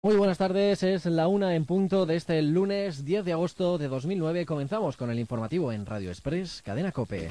Muy buenas tardes, es la 1 en punto de este lunes 10 de agosto de 2009. Comenzamos con el informativo en Radio Express, Cadena COPE.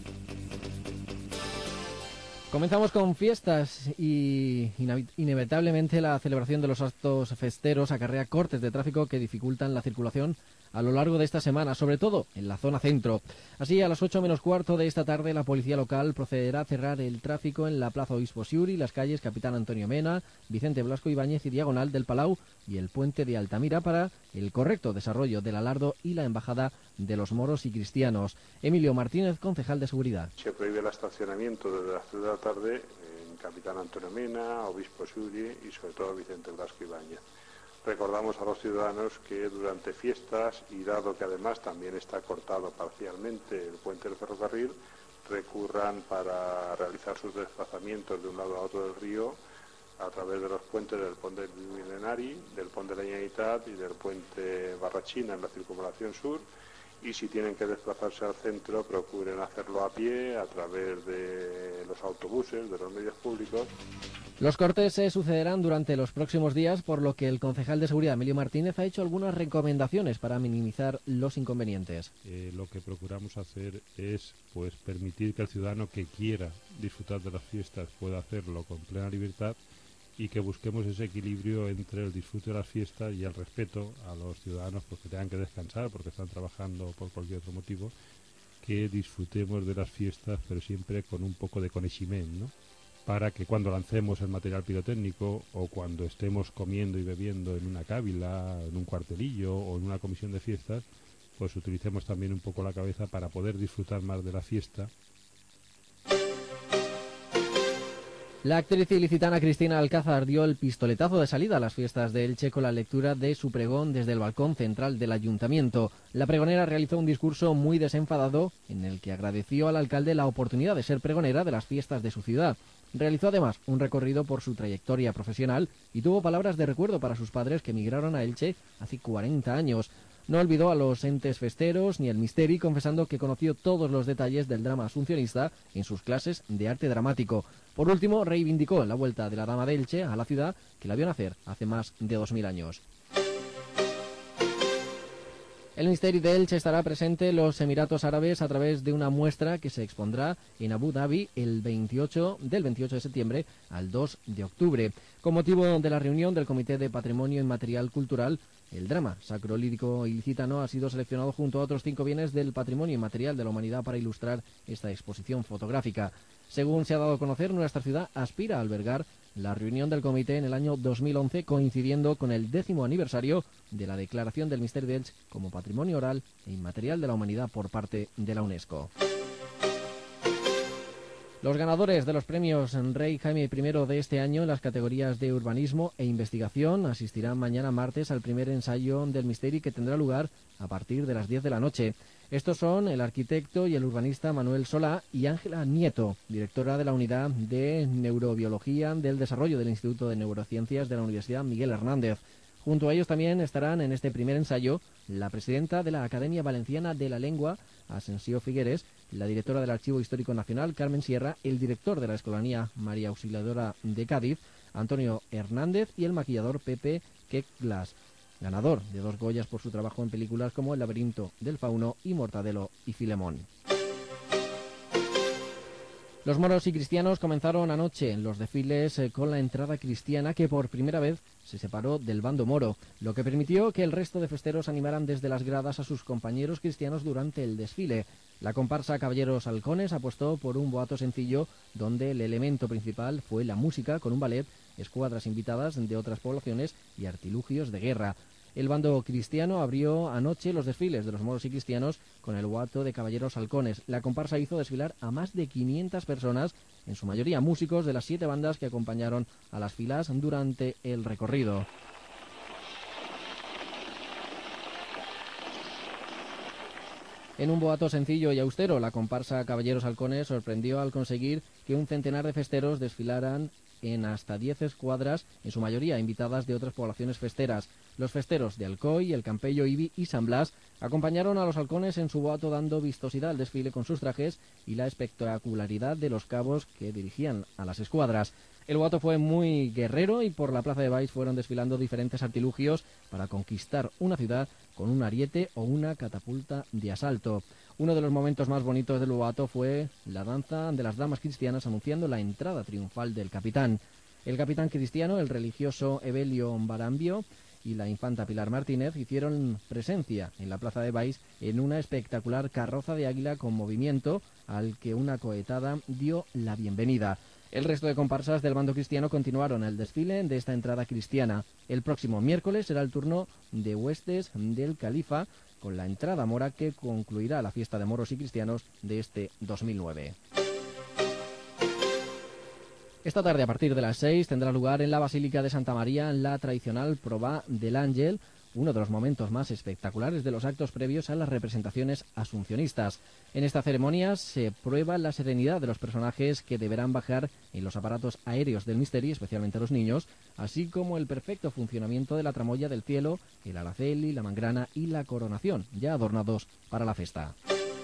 Comenzamos con fiestas y inevitablemente la celebración de los actos festeros acarrea cortes de tráfico que dificultan la circulación a lo largo de esta semana, sobre todo en la zona centro. Así, a las 8 menos cuarto de esta tarde, la policía local procederá a cerrar el tráfico en la Plaza Obispo Siuri, las calles Capitán Antonio Mena, Vicente Blasco Ibáñez y Diagonal del Palau y el puente de Altamira para el correcto desarrollo del Alardo y la Embajada de los Moros y Cristianos. Emilio Martínez, concejal de Seguridad. Se prohíbe el estacionamiento desde las 3 de la tarde en Capitán Antonio Mena, Obispo Siuri y sobre todo Vicente Blasco Ibáñez. Recordamos a los ciudadanos que durante fiestas y dado que además también está cortado parcialmente el puente del ferrocarril, recurran para realizar sus desplazamientos de un lado a otro del río a través de los puentes del Pont del Milenari, del Pont de la Generalitat y del puente Barrachina en la circunvalación sur. Y si tienen que desplazarse al centro, procuren hacerlo a pie, a través de los autobuses, de los medios públicos. Los cortes se sucederán durante los próximos días, por lo que el concejal de Seguridad, Emilio Martínez, ha hecho algunas recomendaciones para minimizar los inconvenientes. Lo que procuramos hacer es permitir que el ciudadano que quiera disfrutar de las fiestas pueda hacerlo con plena libertad y que busquemos ese equilibrio entre el disfrute de las fiestas y el respeto a los ciudadanos que tengan que descansar porque están trabajando por cualquier otro motivo, que disfrutemos de las fiestas pero siempre con un poco de coneixement, ¿no? Para que cuando lancemos el material pirotécnico o cuando estemos comiendo y bebiendo en una cávila, en un cuartelillo o en una comisión de fiestas, pues utilicemos también un poco la cabeza para poder disfrutar más de la fiesta. La actriz ilicitana Cristina Alcázar dio el pistoletazo de salida a las fiestas de Elche con la lectura de su pregón desde el balcón central del ayuntamiento. La pregonera realizó un discurso muy desenfadado en el que agradeció al alcalde la oportunidad de ser pregonera de las fiestas de su ciudad. Realizó además un recorrido por su trayectoria profesional y tuvo palabras de recuerdo para sus padres que emigraron a Elche hace 40 años. No olvidó a los entes festeros ni el misteri, confesando que conoció todos los detalles del drama asuncionista en sus clases de arte dramático. Por último, reivindicó la vuelta de la Dama de Elche a la ciudad que la vio nacer hace más de 2000 años. El Misteri de Elche estará presente en los Emiratos Árabes a través de una muestra que se expondrá en Abu Dhabi del 28 de septiembre al 2 de octubre. Con motivo de la reunión del Comité de Patrimonio Inmaterial Cultural, el drama sacro-lírico ilicitano ha sido seleccionado junto a otros 5 bienes del patrimonio inmaterial de la humanidad para ilustrar esta exposición fotográfica. Según se ha dado a conocer, nuestra ciudad aspira a albergar la reunión del comité en el año 2011, coincidiendo con el 10º aniversario de la declaración del Misteri de Elche como Patrimonio Oral e Inmaterial de la Humanidad por parte de la UNESCO. Los ganadores de los premios Rey Jaime I de este año en las categorías de urbanismo e investigación asistirán mañana martes al primer ensayo del Misteri, que tendrá lugar a partir de las 10 de la noche. Estos son el arquitecto y el urbanista Manuel Solá y Ángela Nieto, directora de la Unidad de Neurobiología del Desarrollo del Instituto de Neurociencias de la Universidad Miguel Hernández. Junto a ellos también estarán en este primer ensayo la presidenta de la Academia Valenciana de la Lengua, Asensio Figueres, la directora del Archivo Histórico Nacional, Carmen Sierra, el director de la Escolanía María Auxiliadora de Cádiz, Antonio Hernández, y el maquillador Pepe Queclas, ganador de 2 Goyas por su trabajo en películas como El laberinto del fauno y Mortadelo y Filemón. Los moros y cristianos comenzaron anoche en los desfiles con la entrada cristiana, que por primera vez se separó del bando moro, lo que permitió que el resto de festeros animaran desde las gradas a sus compañeros cristianos durante el desfile. La comparsa Caballeros Halcones apostó por un boato sencillo, donde el elemento principal fue la música, con un ballet, escuadras invitadas de otras poblaciones y artilugios de guerra. El bando cristiano abrió anoche los desfiles de los moros y cristianos con el boato de Caballeros Halcones. La comparsa hizo desfilar a más de 500 personas, en su mayoría músicos de las 7 bandas que acompañaron a las filas durante el recorrido. En un boato sencillo y austero, la comparsa Caballeros Halcones sorprendió al conseguir que un centenar de festeros desfilaran en hasta 10 escuadras, en su mayoría invitadas de otras poblaciones festeras. Los festeros de Alcoy, El Campello, Ibi y San Blas acompañaron a los halcones en su boato, dando vistosidad al desfile con sus trajes y la espectacularidad de los cabos que dirigían a las escuadras. El boato fue muy guerrero y por la plaza de Baix fueron desfilando diferentes artilugios para conquistar una ciudad con un ariete o una catapulta de asalto. Uno de los momentos más bonitos del boato fue la danza de las damas cristianas anunciando la entrada triunfal del capitán. El capitán cristiano, el religioso Evelio Barambio y la infanta Pilar Martínez hicieron presencia en la plaza de Baix en una espectacular carroza de águila con movimiento al que una cohetada dio la bienvenida. El resto de comparsas del bando cristiano continuaron el desfile de esta entrada cristiana. El próximo miércoles será el turno de huestes del Califa, con la entrada mora que concluirá la fiesta de moros y cristianos de este 2009. Esta tarde, a partir de las 6, tendrá lugar en la Basílica de Santa María la tradicional Probá del Ángel, uno de los momentos más espectaculares de los actos previos a las representaciones asuncionistas. En esta ceremonia se prueba la serenidad de los personajes que deberán bajar en los aparatos aéreos del Misteri, especialmente los niños, así como el perfecto funcionamiento de la tramoya del cielo, el araceli, la mangrana y la coronación, ya adornados para la festa.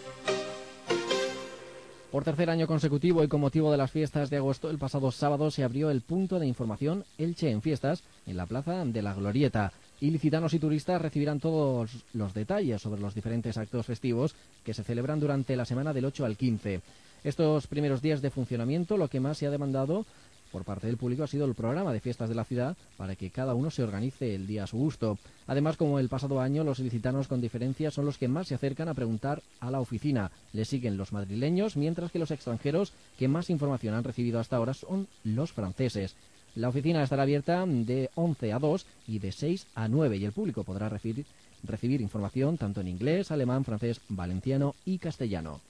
Por tercer año consecutivo y con motivo de las fiestas de agosto, el pasado sábado se abrió el punto de información Elche en Fiestas en la Plaza de la Glorieta. Ilicitanos y turistas recibirán todos los detalles sobre los diferentes actos festivos que se celebran durante la semana del 8 al 15. Estos primeros días de funcionamiento, lo que más se ha demandado por parte del público ha sido el programa de fiestas de la ciudad para que cada uno se organice el día a su gusto. Además, como el pasado año, los ilicitanos con diferencia son los que más se acercan a preguntar a la oficina. Le siguen los madrileños, mientras que los extranjeros que más información han recibido hasta ahora son los franceses. La oficina estará abierta de 11 a 2 y de 6 a 9 y el público podrá recibir información tanto en inglés, alemán, francés, valenciano y castellano.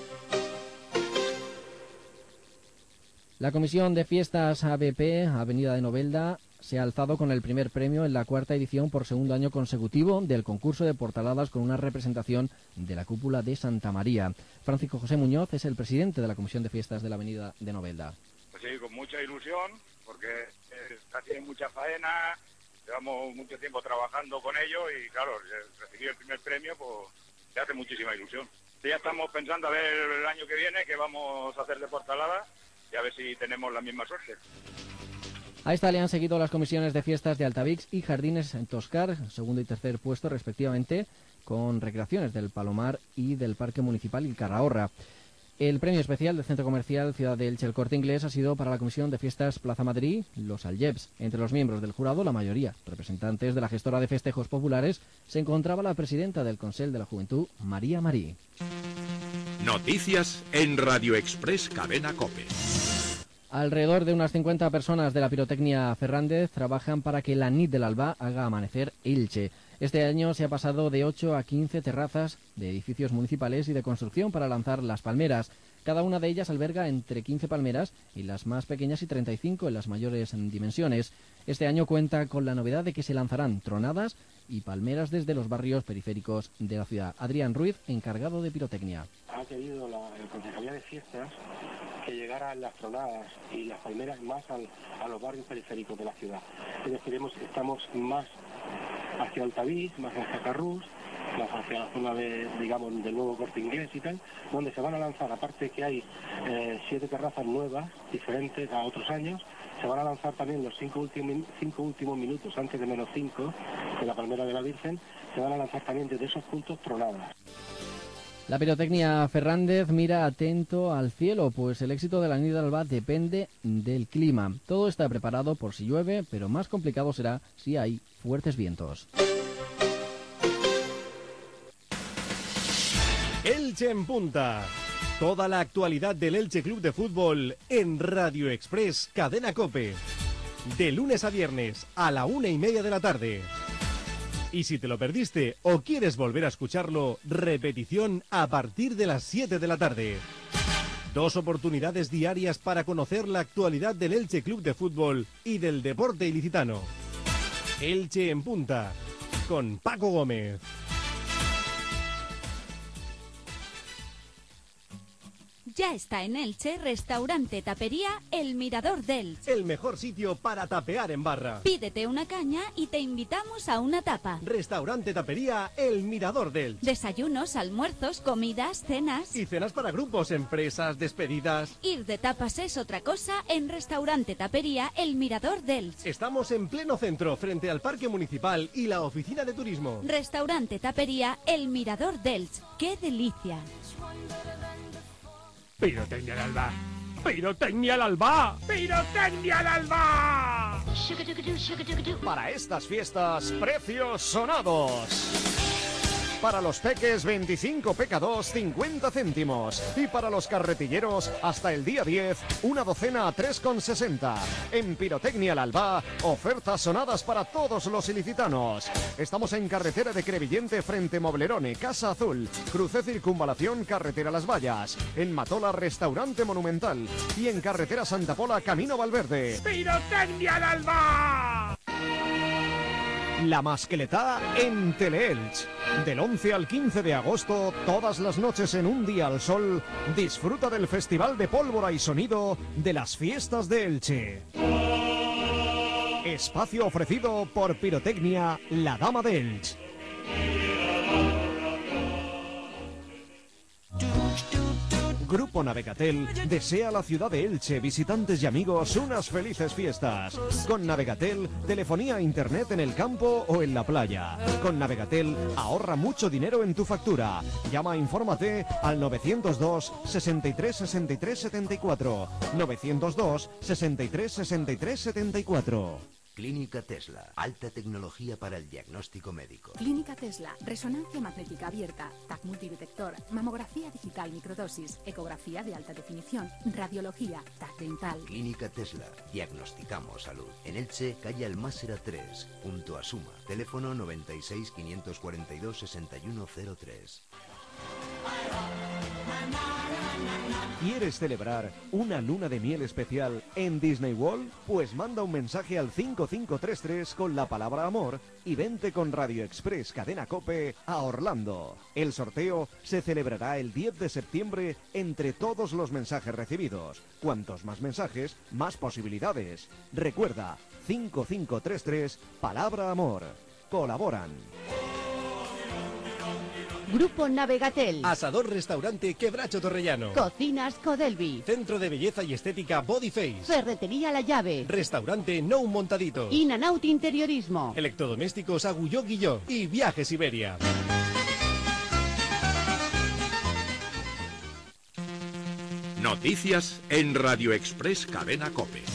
La Comisión de Fiestas ABP, Avenida de Novelda, se ha alzado con el primer premio en la cuarta edición por segundo año consecutivo del concurso de portaladas con una representación de la cúpula de Santa María. Francisco José Muñoz es el presidente de la Comisión de Fiestas de la Avenida de Novelda. Pues sí, con mucha ilusión, porque casi hay mucha faena, llevamos mucho tiempo trabajando con ello y claro, recibir el primer premio pues te hace muchísima ilusión. Ya estamos pensando a ver el año que viene qué vamos a hacer de portalada y a ver si tenemos la misma suerte. A esta le han seguido las comisiones de fiestas de Altavix y Jardines en Toscar, segundo y tercer puesto respectivamente, con recreaciones del Palomar y del Parque Municipal y Carrahorra. El premio especial del Centro Comercial Ciudad de Elche, el Corte Inglés, ha sido para la Comisión de Fiestas Plaza Madrid, los Algeps. Entre los miembros del jurado, la mayoría representantes de la gestora de festejos populares, se encontraba la presidenta del Consell de la Juventud, María Marí. Noticias en Radio Express Cadena COPE. Alrededor de unas 50 personas de la Pirotecnia Fernández trabajan para que la nit del Alba haga amanecer Elche. Este año se ha pasado de 8 a 15 terrazas de edificios municipales y de construcción para lanzar las palmeras. Cada una de ellas alberga entre 15 palmeras y las más pequeñas y 35 en las mayores dimensiones. Este año cuenta con la novedad de que se lanzarán tronadas y palmeras desde los barrios periféricos de la ciudad. Adrián Ruiz, encargado de pirotecnia. Ha querido la Concejalía de Fiestas que llegaran las tronadas y las palmeras más a los barrios periféricos de la ciudad. Es decir, estamos más hacia Altavix, más hacia Carrús, más hacia la zona del nuevo Corte Inglés y tal, donde se van a lanzar, aparte que hay 7 terrazas nuevas, diferentes a otros años, se van a lanzar también los 5 últimos minutos, antes de -5, de la palmera de la Virgen, se van a lanzar también desde esos puntos tronadas. La Pirotecnia Fernández mira atento al cielo, pues el éxito de la nit del Alba depende del clima. Todo está preparado por si llueve, pero más complicado será si hay fuertes vientos. Elche en punta. Toda la actualidad del Elche Club de Fútbol en Radio Express Cadena COPE. De lunes a viernes a la 1:30 de la tarde. Y si te lo perdiste o quieres volver a escucharlo, repetición a partir de las 7 de la tarde. 2 oportunidades diarias para conocer la actualidad del Elche Club de Fútbol y del deporte ilicitano. Elche en punta, con Paco Gómez. Ya está en Elche, restaurante tapería El Mirador de Elche. El mejor sitio para tapear en barra. Pídete una caña y te invitamos a una tapa. Restaurante tapería El Mirador de Elche. Desayunos, almuerzos, comidas, cenas. Y cenas para grupos, empresas, despedidas. Ir de tapas es otra cosa en restaurante tapería El Mirador de Elche. Estamos en pleno centro, frente al Parque Municipal y la Oficina de Turismo. Restaurante tapería El Mirador de Elche. ¡Qué delicia! ¡Pirotecnia al alba! ¡Pirotecnia al alba! ¡Pirotecnia al alba! Para estas fiestas, precios sonados. Para los peques, 25 PK2, 50 céntimos. Y para los carretilleros, hasta el día 10, una docena a 3,60. En Pirotecnia al Alba, ofertas sonadas para todos los ilicitanos. Estamos en carretera de Crevillente frente Moblerone, Casa Azul. Cruce Circunvalación, carretera Las Vallas. En Matola, restaurante Monumental. Y en carretera Santa Pola, Camino Valverde. ¡Pirotecnia al alba! La Mascletá en Teleelch. Del 11 al 15 de agosto, todas las noches en Un Día al Sol, disfruta del Festival de Pólvora y Sonido de las Fiestas de Elche. Espacio ofrecido por Pirotecnia La Dama de Elche. Grupo Navegatel desea a la ciudad de Elche, visitantes y amigos, unas felices fiestas. Con Navegatel, telefonía e internet en el campo o en la playa. Con Navegatel, ahorra mucho dinero en tu factura. Llama, infórmate al 902 63 63 74. 902 63 63 74. Clínica Tesla, alta tecnología para el diagnóstico médico. Clínica Tesla, resonancia magnética abierta, TAC multidetector, mamografía digital microdosis, ecografía de alta definición, radiología, TAC dental. Clínica Tesla, diagnosticamos salud. En Elche, calle Almásera 3, junto a Suma. Teléfono 96 542 6103. ¿Quieres celebrar una luna de miel especial en Disney World? Pues manda un mensaje al 5533 con la palabra amor y vente con Radio Express Cadena Cope a Orlando. El sorteo se celebrará el 10 de septiembre entre todos los mensajes recibidos. Cuantos más mensajes, más posibilidades. Recuerda, 5533, palabra amor. Colaboran Grupo Navegatel. Asador Restaurante Quebracho Torrellano. Cocinas Codelvi. Centro de Belleza y Estética Bodyface. Ferretería La Llave. Restaurante No Un Montadito. In-N-Out Interiorismo. Electrodomésticos Agulló Guilló. Y Viajes Iberia. Noticias en Radio Express Cadena Cope.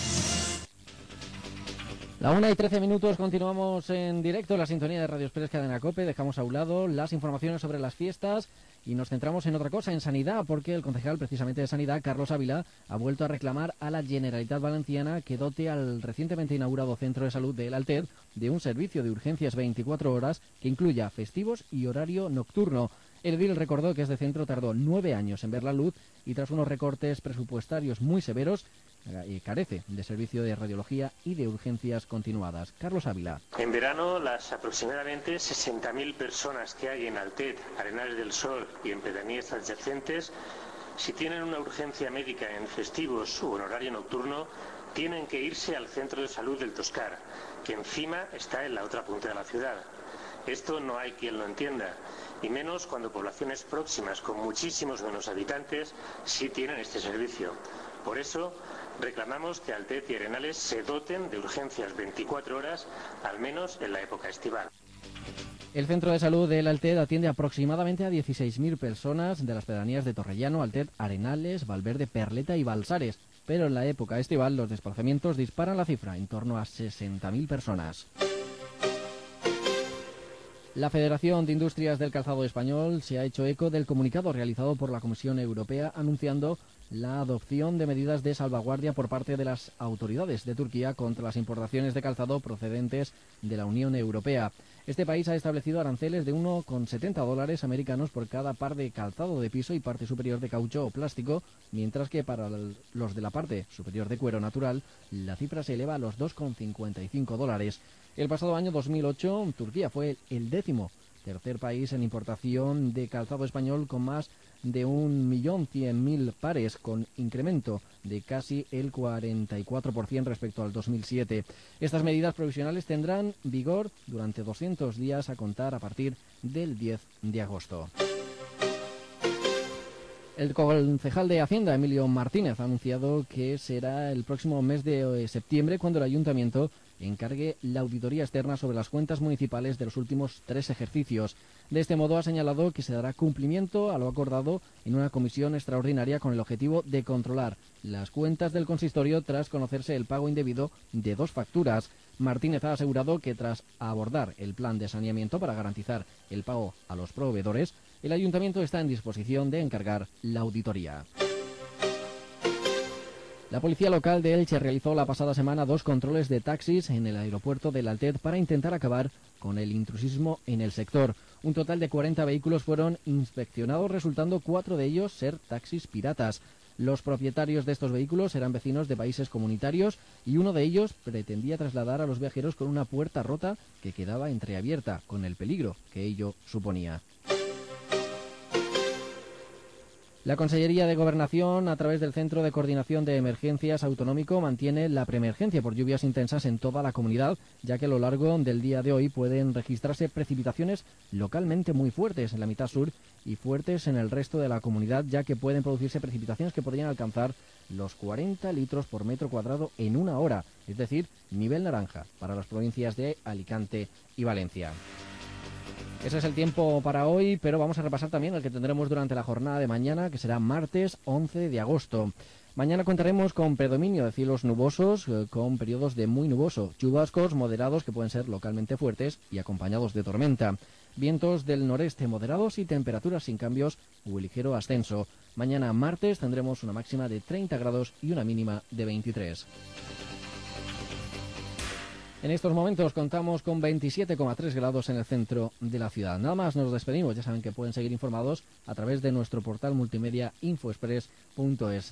La 1:13, continuamos en directo en la sintonía de Radio Express Cadena Cope. Dejamos a un lado las informaciones sobre las fiestas y nos centramos en otra cosa, en sanidad, porque el concejal precisamente de Sanidad, Carlos Ávila, ha vuelto a reclamar a la Generalitat Valenciana que dote al recientemente inaugurado Centro de Salud del Alter de un servicio de urgencias 24 horas que incluya festivos y horario nocturno. El edil recordó que este centro tardó 9 años en ver la luz y tras unos recortes presupuestarios muy severos carece de servicio de radiología y de urgencias continuadas. Carlos Ávila. En verano, las aproximadamente 60.000 personas que hay en Altet, Arenales del Sol y en pedanías adyacentes, si tienen una urgencia médica en festivos o en horario nocturno, tienen que irse al centro de salud del Toscar, que encima está en la otra punta de la ciudad. Esto no hay quien lo entienda, y menos cuando poblaciones próximas con muchísimos menos habitantes sí tienen este servicio. Por eso, reclamamos que Altet y Arenales se doten de urgencias 24 horas, al menos en la época estival. El Centro de Salud del Altet atiende aproximadamente a 16.000 personas de las pedanías de Torrellano, Altet, Arenales, Valverde, Perleta y Balsares, pero en la época estival los desplazamientos disparan la cifra, en torno a 60.000 personas. La Federación de Industrias del Calzado Español se ha hecho eco del comunicado realizado por la Comisión Europea anunciando la adopción de medidas de salvaguardia por parte de las autoridades de Turquía contra las importaciones de calzado procedentes de la Unión Europea. Este país ha establecido aranceles de $1,70 americanos por cada par de calzado de piso y parte superior de caucho o plástico, mientras que para los de la parte superior de cuero natural la cifra se eleva a los $2,55. El pasado año 2008 Turquía fue el 10º tercer país en importación de calzado español con más de 1.100.000 pares, con incremento de casi el 44% respecto al 2007. Estas medidas provisionales tendrán vigor durante 200 días a contar a partir del 10 de agosto. El concejal de Hacienda, Emilio Martínez, ha anunciado que será el próximo mes de septiembre cuando el Ayuntamiento encargue la auditoría externa sobre las cuentas municipales de los últimos 3 ejercicios. De este modo, ha señalado que se dará cumplimiento a lo acordado en una comisión extraordinaria con el objetivo de controlar las cuentas del consistorio tras conocerse el pago indebido de 2 facturas. Martínez ha asegurado que tras abordar el plan de saneamiento para garantizar el pago a los proveedores, el Ayuntamiento está en disposición de encargar la auditoría. La policía local de Elche realizó la pasada semana 2 controles de taxis en el aeropuerto del Altet para intentar acabar con el intrusismo en el sector. Un total de 40 vehículos fueron inspeccionados, resultando 4 de ellos ser taxis piratas. Los propietarios de estos vehículos eran vecinos de países comunitarios y uno de ellos pretendía trasladar a los viajeros con una puerta rota que quedaba entreabierta, con el peligro que ello suponía. La Consellería de Gobernación, a través del Centro de Coordinación de Emergencias Autonómico, mantiene la preemergencia por lluvias intensas en toda la comunidad, ya que a lo largo del día de hoy pueden registrarse precipitaciones localmente muy fuertes en la mitad sur y fuertes en el resto de la comunidad, ya que pueden producirse precipitaciones que podrían alcanzar los 40 litros por metro cuadrado en una hora, es decir, nivel naranja para las provincias de Alicante y Valencia. Ese es el tiempo para hoy, pero vamos a repasar también el que tendremos durante la jornada de mañana, que será martes 11 de agosto. Mañana contaremos con predominio de cielos nubosos, con periodos de muy nuboso, chubascos moderados que pueden ser localmente fuertes y acompañados de tormenta, vientos del noreste moderados y temperaturas sin cambios o ligero ascenso. Mañana martes tendremos una máxima de 30 grados y una mínima de 23. En estos momentos contamos con 27,3 grados en el centro de la ciudad. Nada más, nos despedimos. Ya saben que pueden seguir informados a través de nuestro portal multimedia infoexpress.es.